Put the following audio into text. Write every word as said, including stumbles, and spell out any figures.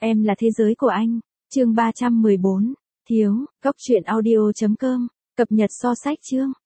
Em là thế giới của anh. Chương ba trăm mười bốn. Thiếu. Góc truyện audio chấm com cập nhật so sách chương.